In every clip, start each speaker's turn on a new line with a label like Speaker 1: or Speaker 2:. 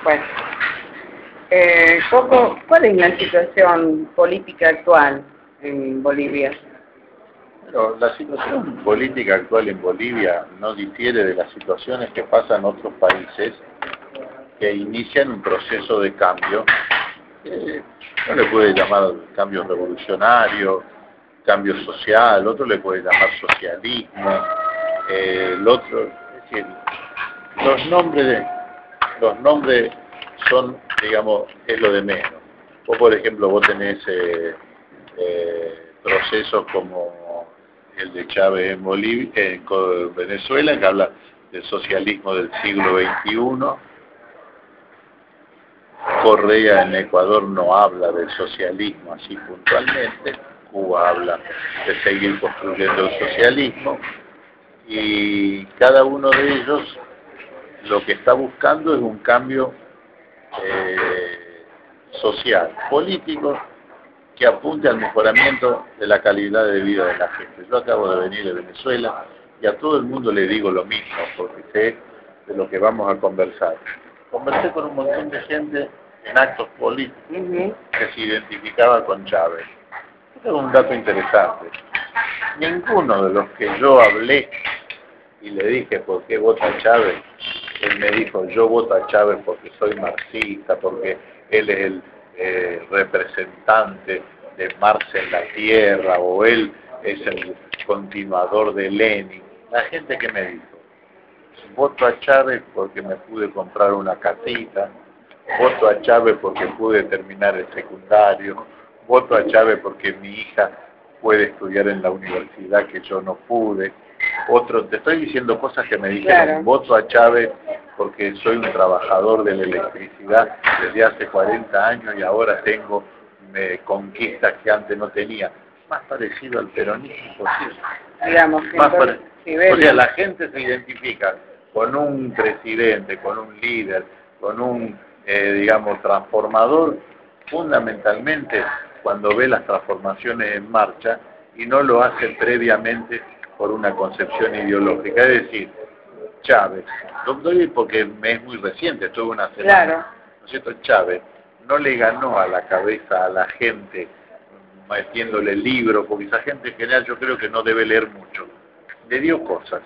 Speaker 1: Bueno, Coco, ¿cuál es la situación política actual en Bolivia?
Speaker 2: Pero la situación política actual en Bolivia no difiere de las situaciones que pasan en otros países que inician un proceso de cambio. No le puede llamar cambio revolucionario, cambio social, otro le puede llamar socialismo, el otro, es decir, los nombres son, digamos, es lo de menos. Por ejemplo, vos tenés procesos como el de Chávez en Bolivia, en Venezuela, que habla del socialismo del siglo XXI. Correa en Ecuador no habla del socialismo así puntualmente. Cuba habla de seguir construyendo el socialismo, y cada uno de ellos lo que está buscando es un cambio social, político, que apunte al mejoramiento de la calidad de vida de la gente. Yo acabo de venir de Venezuela y a todo el mundo le digo lo mismo, porque sé de lo que vamos a conversar. Conversé con un montón de gente en actos políticos que se identificaba con Chávez. Este es un dato interesante. Ninguno de los que yo hablé y le dije por qué vota a Chávez, él me dijo: yo voto a Chávez porque soy marxista, porque él es el representante de Marx en la tierra, o él es el continuador de Lenin. La gente que me dijo: voto a Chávez porque me pude comprar una casita, voto a Chávez porque pude terminar el secundario, voto a Chávez porque mi hija puede estudiar en la universidad que yo no pude. Otros, te estoy diciendo cosas que me dijeron: claro, voto a Chávez porque soy un trabajador de la electricidad desde hace 40 años y ahora tengo conquistas que antes no tenía. Más parecido al peronismo posible.
Speaker 1: Digamos,
Speaker 2: o sea, la gente se identifica con un presidente, con un líder, con un, digamos, transformador, fundamentalmente cuando ve las transformaciones en marcha, y no lo hace previamente por una concepción ideológica. Es decir, Chávez, lo doy porque me es muy reciente, estuve una semana, claro, ¿no es cierto? Chávez no le ganó a la cabeza a la gente metiéndole libros, porque esa gente en general yo creo que no debe leer mucho. Le dio cosas,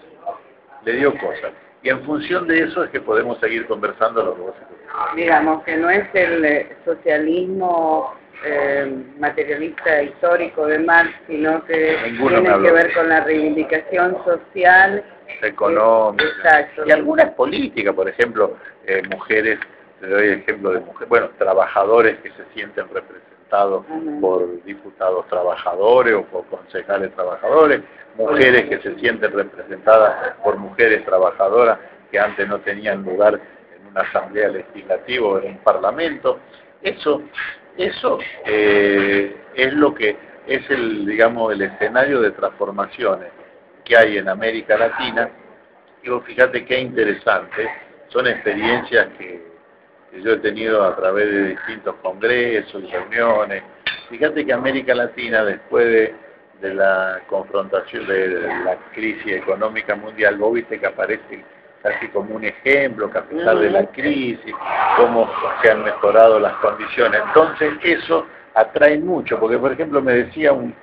Speaker 2: y en función de eso es que podemos seguir conversando lo que vos escuchás.
Speaker 1: Digamos que no es el socialismo materialista histórico de Marx, sino que tiene que ver con la reivindicación social,
Speaker 2: económica,
Speaker 1: exacto,
Speaker 2: y algunas políticas, por ejemplo, mujeres, te doy ejemplo de mujeres, bueno, trabajadores que se sienten representados por diputados trabajadores o por concejales trabajadores, mujeres que se sienten representadas por mujeres trabajadoras que antes no tenían lugar en una asamblea legislativa o en un parlamento. Eso es lo que es el, digamos, el escenario de transformaciones que hay en América Latina. Y vos fíjate qué interesante, son experiencias que yo he tenido a través de distintos congresos y reuniones. Fíjate que América Latina, después de la confrontación, de la crisis económica mundial, vos viste que aparece casi como un ejemplo, que a pesar de la crisis, cómo se han mejorado las condiciones. Entonces eso atrae mucho, porque por ejemplo me decía un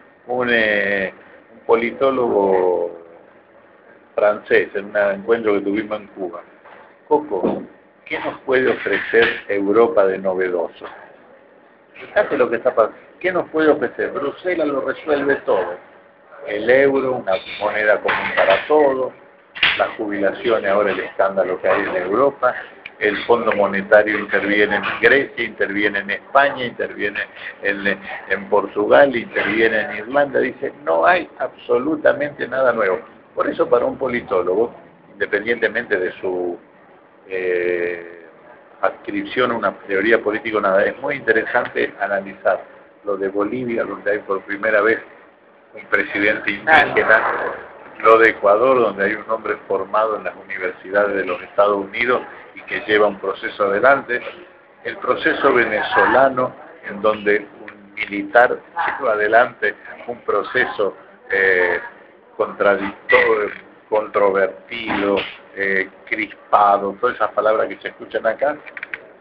Speaker 2: politólogo francés en un encuentro que tuvimos en Cuba: Coco, ¿qué nos puede ofrecer Europa de novedoso? Fíjate lo que está pasando. ¿Qué nos puede ofrecer? Bruselas lo resuelve todo. El euro, una moneda común para todos, las jubilaciones, ahora el escándalo que hay en Europa, el Fondo Monetario interviene en Grecia, interviene en España, interviene en Portugal, interviene en Irlanda. Dice, no hay absolutamente nada nuevo. Por eso, para un politólogo, independientemente de su adscripción a una teoría política, nada, es muy interesante analizar lo de Bolivia, donde hay por primera vez un presidente indígena, lo de Ecuador, donde hay un hombre formado en las universidades de los Estados Unidos y que lleva un proceso adelante, el proceso venezolano, en donde un militar lleva adelante un proceso contradictorio, controvertido, crispado, todas esas palabras que se escuchan acá,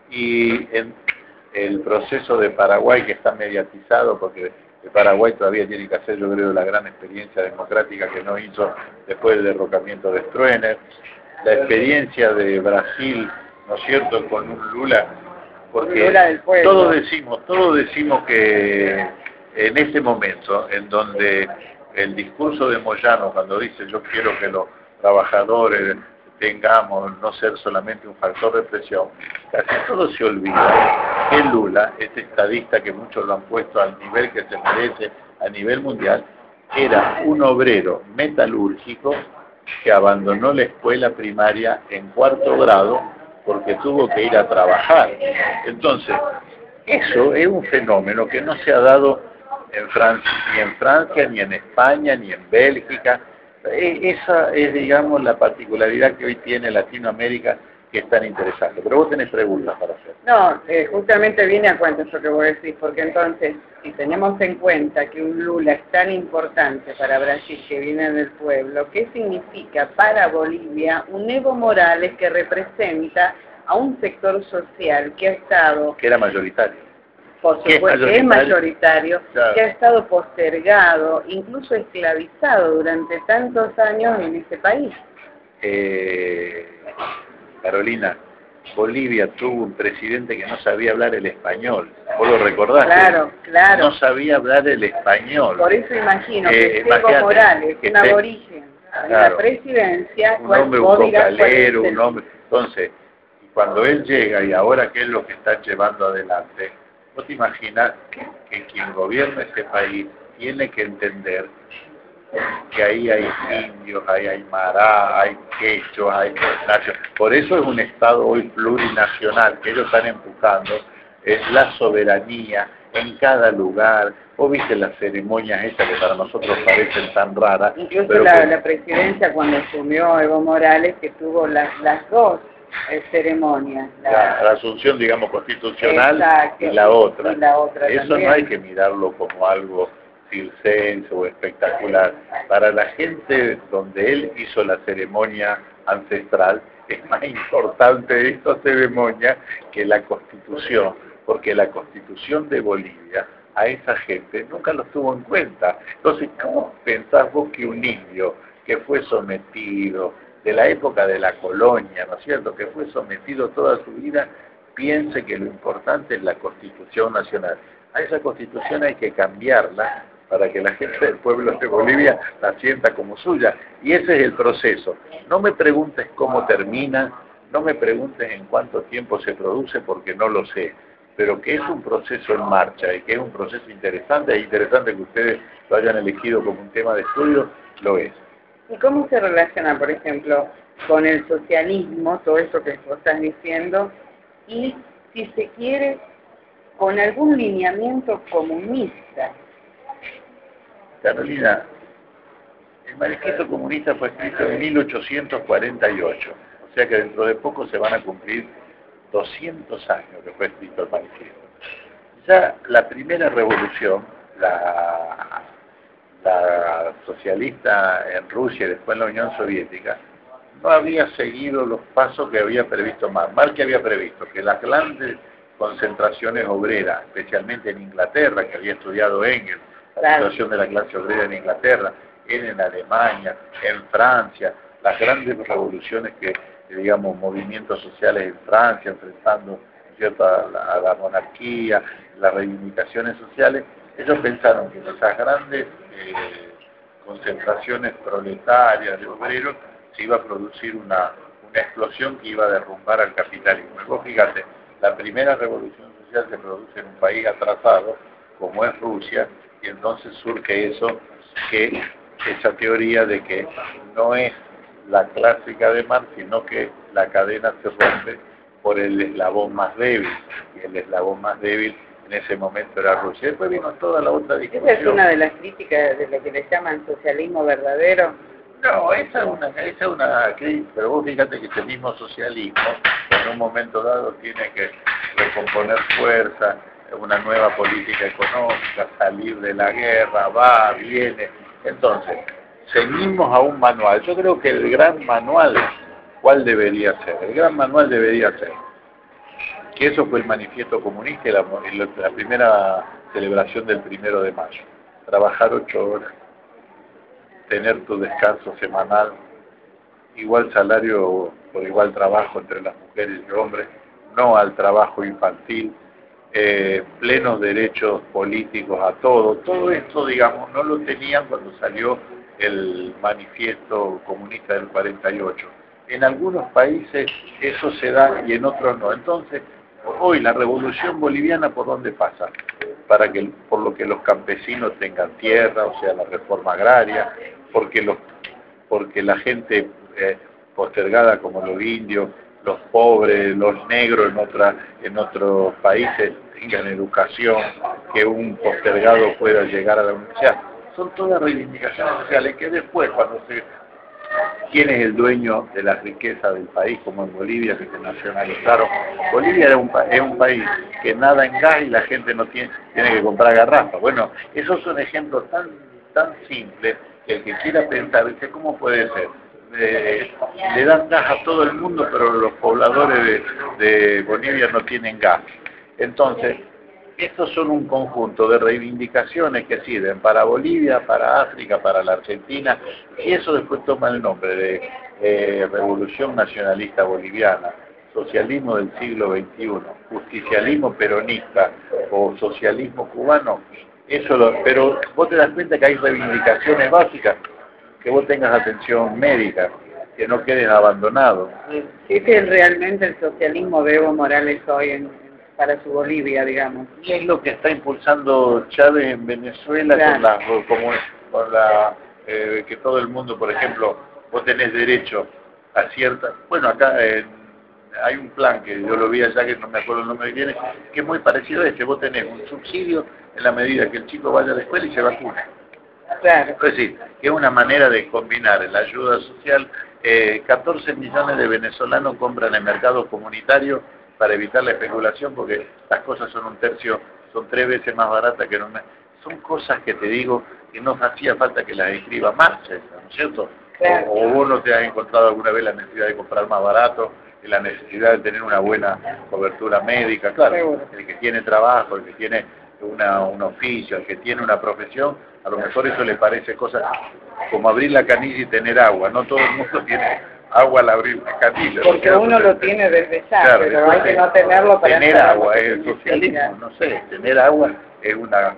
Speaker 2: Y en el proceso de Paraguay, que está mediatizado, porque de Paraguay todavía tiene que hacer, yo creo, la gran experiencia democrática que no hizo después del derrocamiento de Stroessner, la experiencia de Brasil, ¿no es cierto?, con un Lula, porque todos decimos que en ese momento, en donde el discurso de Moyano, cuando dice yo quiero que los trabajadores tengamos, no ser solamente un factor de presión, casi todo se olvida que Lula, este estadista que muchos lo han puesto al nivel que se merece a nivel mundial, era un obrero metalúrgico que abandonó la escuela primaria en 4º grado porque tuvo que ir a trabajar. Entonces, eso es un fenómeno que no se ha dado en Francia, ni en España, ni en Bélgica. Esa es, digamos, la particularidad que hoy tiene Latinoamérica, que es tan interesante. Pero vos tenés preguntas para hacer.
Speaker 1: No, justamente viene a cuento eso que vos decís, porque entonces, si tenemos en cuenta que un Lula es tan importante para Brasil, que viene del pueblo, ¿qué significa para Bolivia un Evo Morales que representa a un sector social que ha estado...
Speaker 2: que era mayoritario.
Speaker 1: Por supuesto, que es mayoritario, claro, que ha estado postergado, incluso esclavizado durante tantos años en este país.
Speaker 2: Carolina, Bolivia tuvo un presidente que no sabía hablar el español. ¿Vos lo recordás?
Speaker 1: Claro, claro.
Speaker 2: No sabía hablar el español.
Speaker 1: Por eso imagino que Evo Morales, un aborigen, en la presidencia,
Speaker 2: un hombre, un cocalero, un hombre... Entonces, cuando él llega, y ahora qué es lo que está llevando adelante, vos te imaginas que quien gobierna este país tiene que entender que ahí hay indios, ahí hay mará, hay quechos, hay naciones. Por eso es un Estado hoy plurinacional que ellos están empujando, es la soberanía en cada lugar. Vos viste las ceremonias estas que para nosotros parecen tan raras.
Speaker 1: Incluso la presidencia cuando asumió Evo Morales, que tuvo las dos ceremonias.
Speaker 2: La asunción, digamos, constitucional.
Speaker 1: Exacto,
Speaker 2: y la otra.
Speaker 1: Eso
Speaker 2: también. No hay que mirarlo como algo circense o espectacular. Para la gente donde él hizo la ceremonia ancestral, es más importante esta ceremonia que la Constitución, porque la Constitución de Bolivia a esa gente nunca los tuvo en cuenta. Entonces, ¿cómo pensás vos que un indio que fue sometido de la época de la colonia, ¿no es cierto?, que fue sometido toda su vida, piense que lo importante es la Constitución Nacional? A esa Constitución hay que cambiarla para que la gente del pueblo de Bolivia la sienta como suya. Y ese es el proceso. No me preguntes cómo termina, no me preguntes en cuánto tiempo se produce, porque no lo sé. Pero que es un proceso en marcha y que es un proceso interesante, es interesante que ustedes lo hayan elegido como un tema de estudio, lo es.
Speaker 1: ¿Y cómo se relaciona, por ejemplo, con el socialismo, todo eso que vos estás diciendo, y, si se quiere, con algún lineamiento comunista?
Speaker 2: Carolina, el manifiesto comunista fue escrito en 1848, o sea que dentro de poco se van a cumplir 200 años que fue escrito el manifiesto. Ya la primera revolución, la socialista en Rusia y después en la Unión Soviética, no había seguido los pasos que había previsto Marx. Marx había previsto que las grandes concentraciones obreras, especialmente en Inglaterra, que había estudiado Engels, la situación de la clase obrera en Inglaterra, en Alemania, en Francia, las grandes revoluciones que digamos, movimientos sociales en Francia, enfrentando, ¿cierto?, a la monarquía, las reivindicaciones sociales, ellos pensaron que en esas grandes concentraciones proletarias de obreros se iba a producir una explosión que iba a derrumbar al capitalismo. Y vos fíjate, la primera revolución social se produce en un país atrasado, como es Rusia, y entonces surge eso, que esa teoría de que no es la clásica de Marx, sino que la cadena se rompe por el eslabón más débil, y el eslabón más débil en ese momento era Rusia. Después vino toda la otra discusión.
Speaker 1: ¿Esa es una de las críticas de lo que le llaman socialismo verdadero?
Speaker 2: No, esa es una crítica, pero vos fíjate que ese mismo socialismo, en un momento dado, tiene que recomponer fuerza, una nueva política económica, salir de la guerra, va, viene. Entonces, seguimos a un manual. Yo creo que el gran manual, ¿cuál debería ser? El gran manual debería ser que eso fue el manifiesto comunista y la primera celebración del 1 de mayo. Trabajar 8 horas, tener tu descanso semanal, igual salario por igual trabajo entre las mujeres y hombres, no al trabajo infantil, plenos derechos políticos a todo esto, digamos, no lo tenían cuando salió el manifiesto comunista del 48. En algunos países eso se da y en otros no. Entonces, hoy la revolución boliviana, ¿por dónde pasa? Por lo que los campesinos tengan tierra, o sea, la reforma agraria, porque la gente postergada como los indios, los pobres, los negros en otros países tengan educación, que un postergado pueda llegar a la universidad. Son todas reivindicaciones sociales que después, ¿quién es el dueño de la riqueza del país, como en Bolivia, que se nacionalizaron? Bolivia es un país que nada en gas y la gente no tiene que comprar garrafas. Bueno, esos son ejemplos tan simples que el que quiera pensar dice, ¿cómo puede ser? Le dan gas a todo el mundo, pero los pobladores de Bolivia no tienen gas. Entonces, estos son un conjunto de reivindicaciones que sirven para Bolivia, para África, para la Argentina, y eso después toma el nombre de Revolución Nacionalista Boliviana, socialismo del siglo XXI, justicialismo peronista o socialismo cubano. Pero vos te das cuenta que hay reivindicaciones básicas, que vos tengas atención médica, que no quedes abandonado.
Speaker 1: ¿Ese es realmente el socialismo de Evo Morales hoy para su Bolivia, digamos?
Speaker 2: Y es lo que está impulsando Chávez en Venezuela, claro, que todo el mundo, por ejemplo, vos tenés derecho a cierta... Bueno, acá hay un plan que yo lo vi allá, que no me acuerdo el nombre que tiene, que es muy parecido a este. Vos tenés un subsidio en la medida que el chico vaya a la escuela y se vacuna.
Speaker 1: Claro.
Speaker 2: Es decir, que es una manera de combinar la ayuda social. 14 millones de venezolanos compran en mercados comunitarios para evitar la especulación, porque las cosas son son 3 veces más baratas que en un mes. Son cosas que te digo que no hacía falta que las escriba Marx, ¿no es cierto?
Speaker 1: Claro.
Speaker 2: O vos no te has encontrado alguna vez la necesidad de comprar más barato, y la necesidad de tener una buena cobertura médica. Claro, el que tiene trabajo, el que tiene un oficio, el que tiene una profesión, a lo mejor eso le parece cosas como abrir la canilla y tener agua. No todo el mundo tiene agua al abrir la canilla.
Speaker 1: Porque uno lo tiene desde ya,
Speaker 2: claro,
Speaker 1: pero hay que no tenerlo para...
Speaker 2: Tener agua es el socialismo, no sé, tener agua es una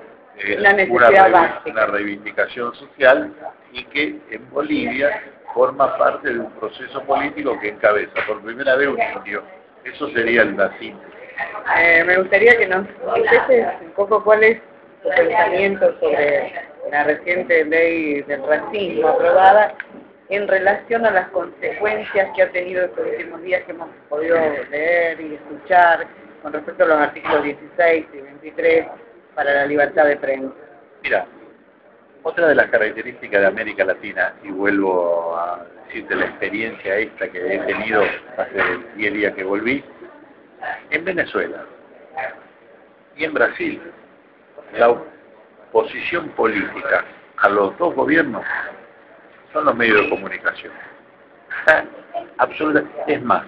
Speaker 2: reivindicación social, y que en Bolivia forma parte de un proceso político que encabeza por primera vez un indio. Eso sería la síntesis.
Speaker 1: Me gustaría que nos expreses un poco cuál es tu pensamiento sobre la reciente ley del racismo aprobada en relación a las consecuencias que ha tenido estos últimos días que hemos podido leer y escuchar con respecto a los artículos 16 y 23 para la libertad de prensa.
Speaker 2: Mira, otra de las características de América Latina, y vuelvo a decirte la experiencia esta que he tenido hace 10 días que volví, en Venezuela y en Brasil, la oposición política a los dos gobiernos son los medios de comunicación. Absoluta. Es más,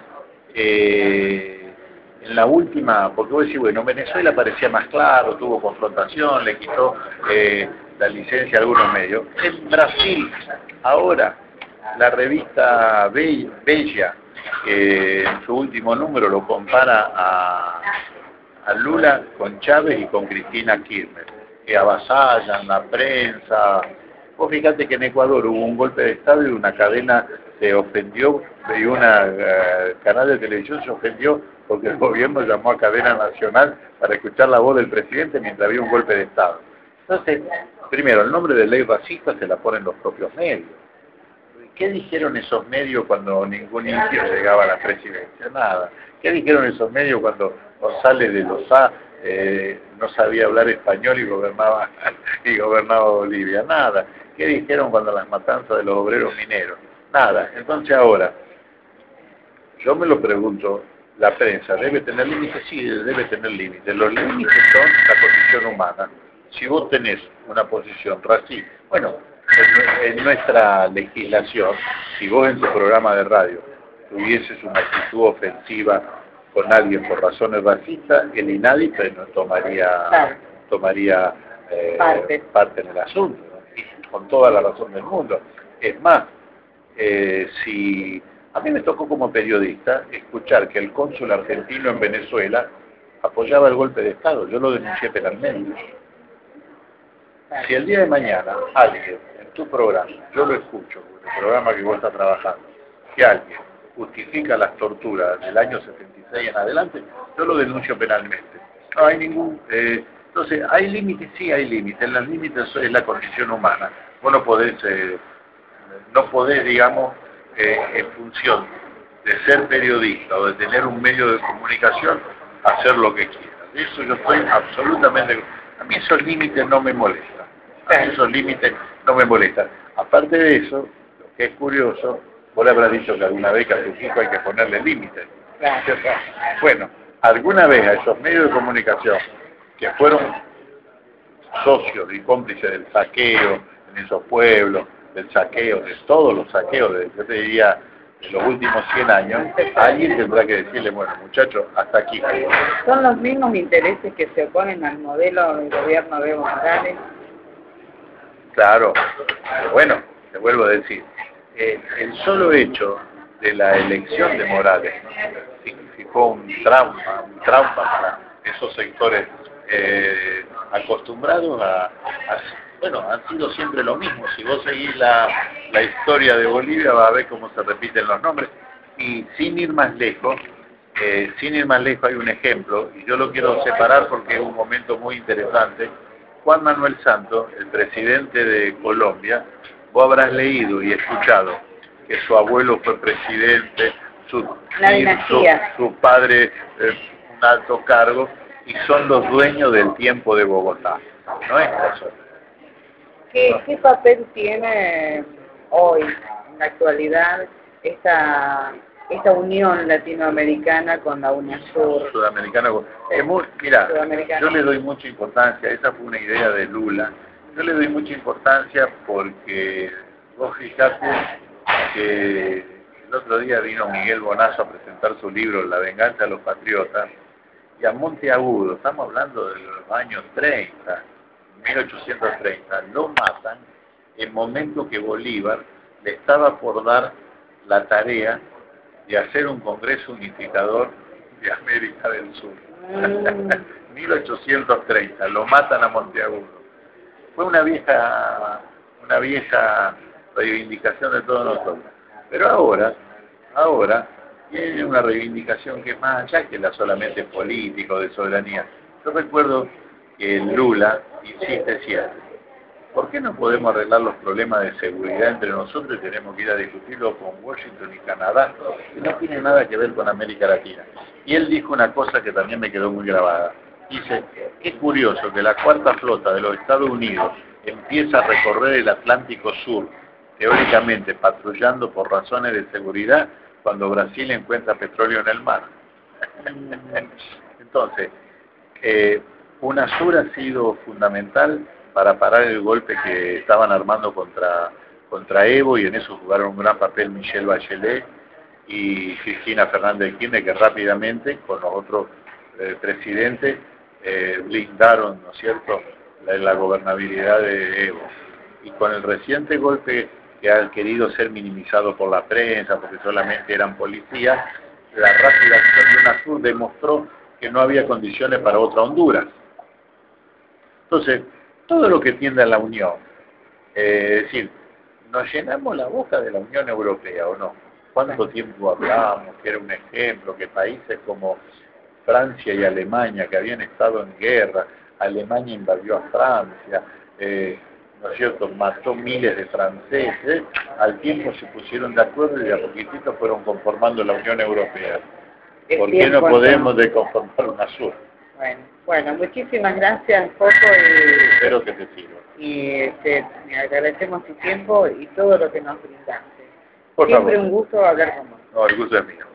Speaker 2: en la última, porque vos decís, bueno, Venezuela parecía más claro, tuvo confrontación, le quitó la licencia a algunos medios. En Brasil, ahora, la revista Bella, en su último número lo compara a Lula con Chávez y con Cristina Kirchner, que avasallan la prensa. Vos fíjate que en Ecuador hubo un golpe de Estado y una cadena se ofendió, y una canal de televisión se ofendió porque el gobierno llamó a cadena nacional para escuchar la voz del presidente mientras había un golpe de Estado. Entonces, primero, el nombre de ley racista se la ponen los propios medios. ¿Qué dijeron esos medios cuando ningún indio llegaba a la presidencia? Nada. ¿Qué dijeron esos medios cuando González de Lozá no sabía hablar español y gobernaba Bolivia? Nada. ¿Qué dijeron cuando las matanzas de los obreros mineros? Nada. Entonces ahora, yo me lo pregunto, ¿la prensa debe tener límites? Sí, debe tener límites. Los límites son la condición humana. Si vos tenés una posición racista, bueno, en nuestra legislación, si vos en tu programa de radio tuvieses una actitud ofensiva con alguien por razones racistas, el INADI no tomaría parte en el asunto, ¿no? Y con toda la razón del mundo. Es más, si a mí me tocó como periodista escuchar que el cónsul argentino en Venezuela apoyaba el golpe de Estado, yo lo denuncié penalmente. Si el día de mañana alguien en tu programa, yo lo escucho, en el programa que vos estás trabajando, que alguien justifica las torturas del año 76 en adelante, yo lo denuncio penalmente. No hay ningún... entonces, ¿hay límites? Sí hay límites. Los límites es la condición humana. Vos no podés, digamos, en función de ser periodista o de tener un medio de comunicación, hacer lo que quieras. De eso yo estoy absolutamente... A mí esos límites no me molestan. A mí esos límites no me molestan. Aparte de eso, lo que es curioso, vos le habrás dicho que alguna vez que a tu hijo hay que ponerle límites. Bueno, alguna vez a esos medios de comunicación que fueron socios y cómplices del saqueo en esos pueblos, del saqueo, de todos los saqueos, yo te diría, de los últimos 100 años, alguien tendrá que decirle, bueno, muchachos, hasta aquí.
Speaker 1: ¿Son los mismos intereses que se oponen al modelo del gobierno de Evo Morales?
Speaker 2: Claro, pero bueno, te vuelvo a decir, el solo hecho de la elección de Morales significó un trauma para esos sectores acostumbrados bueno, han sido siempre lo mismo. Si vos seguís la historia de Bolivia, vas a ver cómo se repiten los nombres. Y sin ir más lejos, hay un ejemplo, y yo lo quiero separar porque es un momento muy interesante. Juan Manuel Santos, el presidente de Colombia, vos habrás leído y escuchado que su abuelo fue presidente, su padre un alto cargo, y son los dueños del tiempo de Bogotá. No es eso.
Speaker 1: ¿Qué papel tiene hoy, en la actualidad, esta unión latinoamericana con la UNASUR?
Speaker 2: Sudamericana. Mira, yo le doy mucha importancia, esa fue una idea de Lula, yo le doy mucha importancia porque vos fijate que el otro día vino Miguel Bonazo a presentar su libro La venganza de los patriotas, y a Monteagudo, estamos hablando de los años 30, 1830, lo matan en momento que Bolívar le estaba por dar la tarea de hacer un congreso unificador de América del Sur. 1830, lo matan a Monteagudo. Fue una vieja reivindicación de todos nosotros. Pero ahora tiene una reivindicación que es más allá que la solamente política o de soberanía. Yo recuerdo que Lula insiste siempre, ¿por qué no podemos arreglar los problemas de seguridad entre nosotros y tenemos que ir a discutirlo con Washington y Canadá, que no tiene nada que ver con América Latina? Y él dijo una cosa que también me quedó muy grabada. Dice, es curioso que la cuarta flota de los Estados Unidos empieza a recorrer el Atlántico Sur, teóricamente patrullando por razones de seguridad, cuando Brasil encuentra petróleo en el mar. Entonces, UNASUR ha sido fundamental para parar el golpe que estaban armando contra Evo, y en eso jugaron un gran papel Michelle Bachelet y Cristina Fernández de Kirchner, que rápidamente, con los otros presidentes, blindaron, ¿no es cierto?, la gobernabilidad de Evo. Y con el reciente golpe que ha querido ser minimizado por la prensa, porque solamente eran policías, la rápida acción de UNASUR demostró que no había condiciones para otra Honduras. Entonces, todo lo que tiende a la unión, es decir, nos llenamos la boca de la Unión Europea, ¿o no? ¿Cuánto tiempo hablamos que era un ejemplo, que países como Francia y Alemania, que habían estado en guerra, Alemania invadió a Francia, ¿no es cierto?, mató miles de franceses, al tiempo se pusieron de acuerdo y de a poquitito fueron conformando la Unión Europea. ¿Por qué no podemos conformar UNASUR?
Speaker 1: Bueno, muchísimas gracias, Coco,
Speaker 2: espero que te sirva.
Speaker 1: Y agradecemos tu tiempo y todo lo que nos brindaste.
Speaker 2: Por
Speaker 1: Siempre
Speaker 2: favor.
Speaker 1: Un gusto hablar con vos.
Speaker 2: No, el gusto es mío.